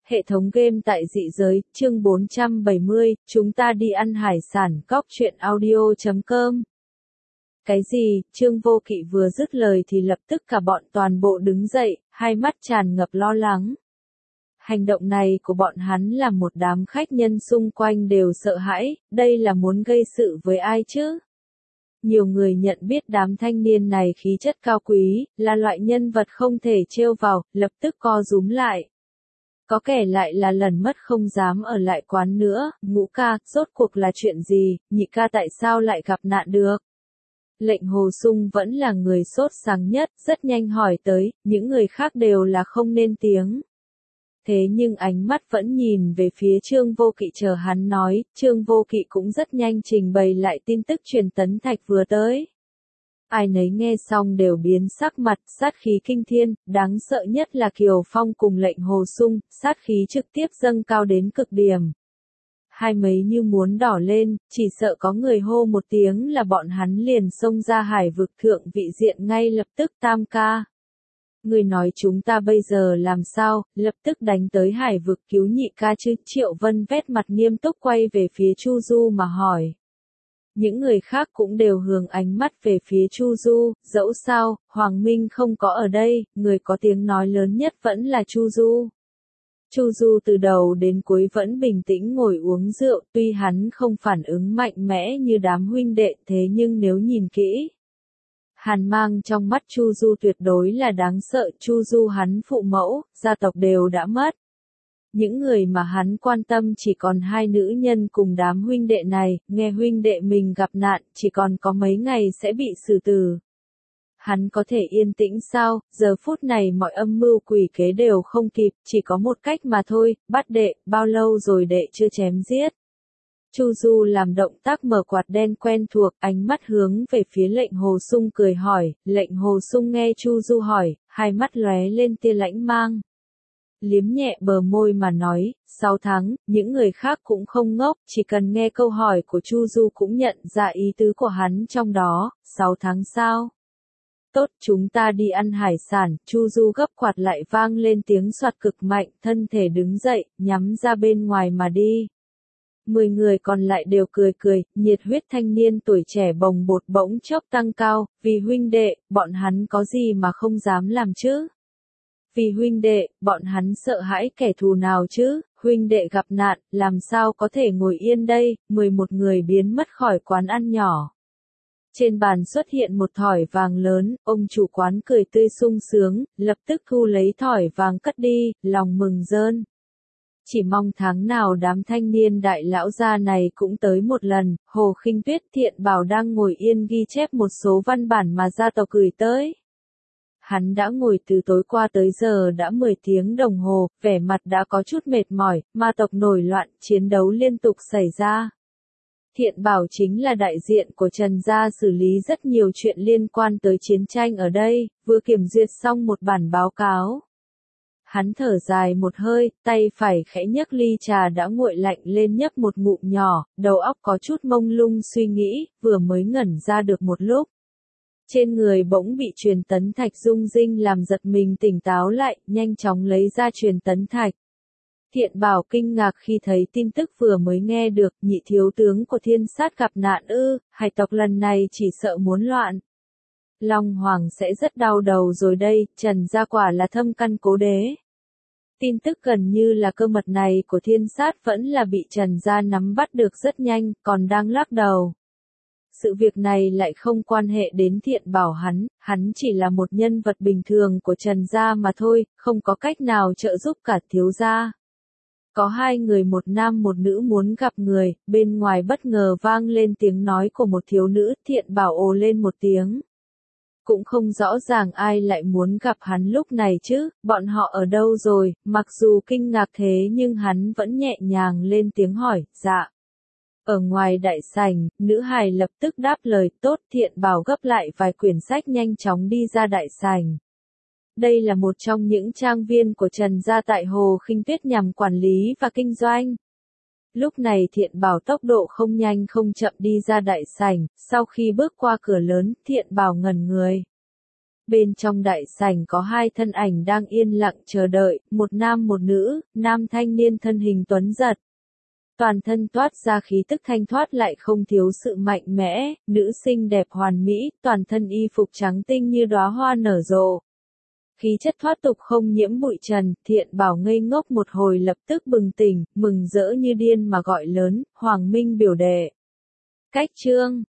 Hệ thống game tại dị giới, chương 470, chúng ta đi ăn hải sản, cóc truyện audio.com. Cái gì? Trương Vô Kỵ vừa dứt lời thì lập tức cả bọn toàn bộ đứng dậy, hai mắt tràn ngập lo lắng. Hành động này của bọn hắn làm một đám khách nhân xung quanh đều sợ hãi, đây là muốn gây sự với ai chứ? Nhiều người nhận biết đám thanh niên này khí chất cao quý, là loại nhân vật không thể trêu vào, lập tức co rúm lại. Có kẻ lại là lần mất không dám ở lại quán nữa, Ngũ ca, rốt cuộc là chuyện gì, Nhị ca tại sao lại gặp nạn được? Lệnh Hồ Sung vẫn là người sốt sáng nhất, rất nhanh hỏi tới, những người khác đều là không nên tiếng. Thế nhưng ánh mắt vẫn nhìn về phía Trương Vô Kỵ chờ hắn nói, Trương Vô Kỵ cũng rất nhanh trình bày lại tin tức truyền tấn thạch vừa tới. Ai nấy nghe xong đều biến sắc mặt, sát khí kinh thiên, đáng sợ nhất là Kiều Phong cùng Lệnh Hồ Sung, sát khí trực tiếp dâng cao đến cực điểm. Hai mấy như muốn đỏ lên, chỉ sợ có người hô một tiếng là bọn hắn liền xông ra hải vực thượng vị diện ngay lập tức. Tam ca. Người nói chúng ta bây giờ làm sao, lập tức đánh tới hải vực cứu Nhị ca chứ? Triệu Vân vét mặt nghiêm túc quay về phía Chu Du mà hỏi. Những người khác cũng đều hướng ánh mắt về phía Chu Du, dẫu sao, Hoàng Minh không có ở đây, người có tiếng nói lớn nhất vẫn là Chu Du. Chu Du từ đầu đến cuối vẫn bình tĩnh ngồi uống rượu, tuy hắn không phản ứng mạnh mẽ như đám huynh đệ thế nhưng nếu nhìn kỹ, hàn mang trong mắt Chu Du tuyệt đối là đáng sợ. Chu Du hắn phụ mẫu, gia tộc đều đã mất. Những người mà hắn quan tâm chỉ còn hai nữ nhân cùng đám huynh đệ này, nghe huynh đệ mình gặp nạn, chỉ còn có mấy ngày sẽ bị xử tử. Hắn có thể yên tĩnh sao? Giờ phút này mọi âm mưu quỷ kế đều không kịp, chỉ có một cách mà thôi, bắt đệ, bao lâu rồi đệ chưa chém giết? Chu Du làm động tác mở quạt đen quen thuộc, ánh mắt hướng về phía Lệnh Hồ Sung cười hỏi. Lệnh Hồ Sung nghe Chu Du hỏi, hai mắt lóe lên tia lãnh mang. Liếm nhẹ bờ môi mà nói, 6 tháng, những người khác cũng không ngốc, chỉ cần nghe câu hỏi của Chu Du cũng nhận ra ý tứ của hắn trong đó. 6 tháng sao? Tốt, chúng ta đi ăn hải sản. Chu Du gấp quạt lại vang lên tiếng xoạt cực mạnh, thân thể đứng dậy, nhắm ra bên ngoài mà đi. 10 người còn lại đều cười cười, nhiệt huyết thanh niên tuổi trẻ bồng bột bỗng chốc tăng cao, vì huynh đệ, bọn hắn có gì mà không dám làm chứ? Vì huynh đệ, bọn hắn sợ hãi kẻ thù nào chứ? Huynh đệ gặp nạn, làm sao có thể ngồi yên đây? 11 người biến mất khỏi quán ăn nhỏ. Trên bàn xuất hiện một thỏi vàng lớn, ông chủ quán cười tươi sung sướng, lập tức thu lấy thỏi vàng cất đi, lòng mừng rơn. Chỉ mong tháng nào đám thanh niên đại lão gia này cũng tới một lần. Hồ Khinh Tuyết Thiện Bảo đang ngồi yên ghi chép một số văn bản mà gia tộc gửi tới. Hắn đã ngồi từ tối qua tới giờ đã 10 tiếng đồng hồ, vẻ mặt đã có chút mệt mỏi, ma tộc nổi loạn, chiến đấu liên tục xảy ra. Thiện Bảo chính là đại diện của Trần gia xử lý rất nhiều chuyện liên quan tới chiến tranh ở đây, vừa kiểm duyệt xong một bản báo cáo. Hắn thở dài một hơi, tay phải khẽ nhấc ly trà đã nguội lạnh lên nhấp một ngụm nhỏ, đầu óc có chút mông lung suy nghĩ, vừa mới ngẩn ra được một lúc. Trên người bỗng bị truyền tấn thạch rung rinh làm giật mình tỉnh táo lại, nhanh chóng lấy ra truyền tấn thạch. Thiện Bảo kinh ngạc khi thấy tin tức vừa mới nghe được, Nhị thiếu tướng của Thiên Sát gặp nạn ư? Hải tộc lần này chỉ sợ muốn loạn. Long Hoàng sẽ rất đau đầu rồi đây, Trần gia quả là thâm căn cố đế. Tin tức gần như là cơ mật này của Thiên Sát vẫn là bị Trần gia nắm bắt được rất nhanh, còn đang lắc đầu. Sự việc này lại không quan hệ đến Thiện Bảo hắn chỉ là một nhân vật bình thường của Trần gia mà thôi, không có cách nào trợ giúp cả thiếu gia. Có hai người một nam một nữ muốn gặp người, bên ngoài bất ngờ vang lên tiếng nói của một thiếu nữ, Thiện Bảo ồ lên một tiếng. Cũng không rõ ràng ai lại muốn gặp hắn lúc này chứ, bọn họ ở đâu rồi? Mặc dù kinh ngạc thế nhưng hắn vẫn nhẹ nhàng lên tiếng hỏi, dạ. Ở ngoài đại sảnh, nữ hài lập tức đáp lời, tốt. Thiện Bảo gấp lại vài quyển sách nhanh chóng đi ra đại sảnh. Đây là một trong những trang viên của Trần gia tại Hồ Khinh Tuyết nhằm quản lý và kinh doanh. Lúc này Thiện Bảo tốc độ không nhanh không chậm đi ra đại sảnh, sau khi bước qua cửa lớn, Thiện Bảo ngẩn người. Bên trong đại sảnh có hai thân ảnh đang yên lặng chờ đợi, một nam một nữ, nam thanh niên thân hình tuấn giật. Toàn thân toát ra khí tức thanh thoát lại không thiếu sự mạnh mẽ, nữ xinh đẹp hoàn mỹ, toàn thân y phục trắng tinh như đóa hoa nở rộ. Khí chất thoát tục không nhiễm bụi trần, Thiện Bảo ngây ngốc một hồi lập tức bừng tỉnh, mừng rỡ như điên mà gọi lớn, Hoàng Minh biểu đệ. Cách chương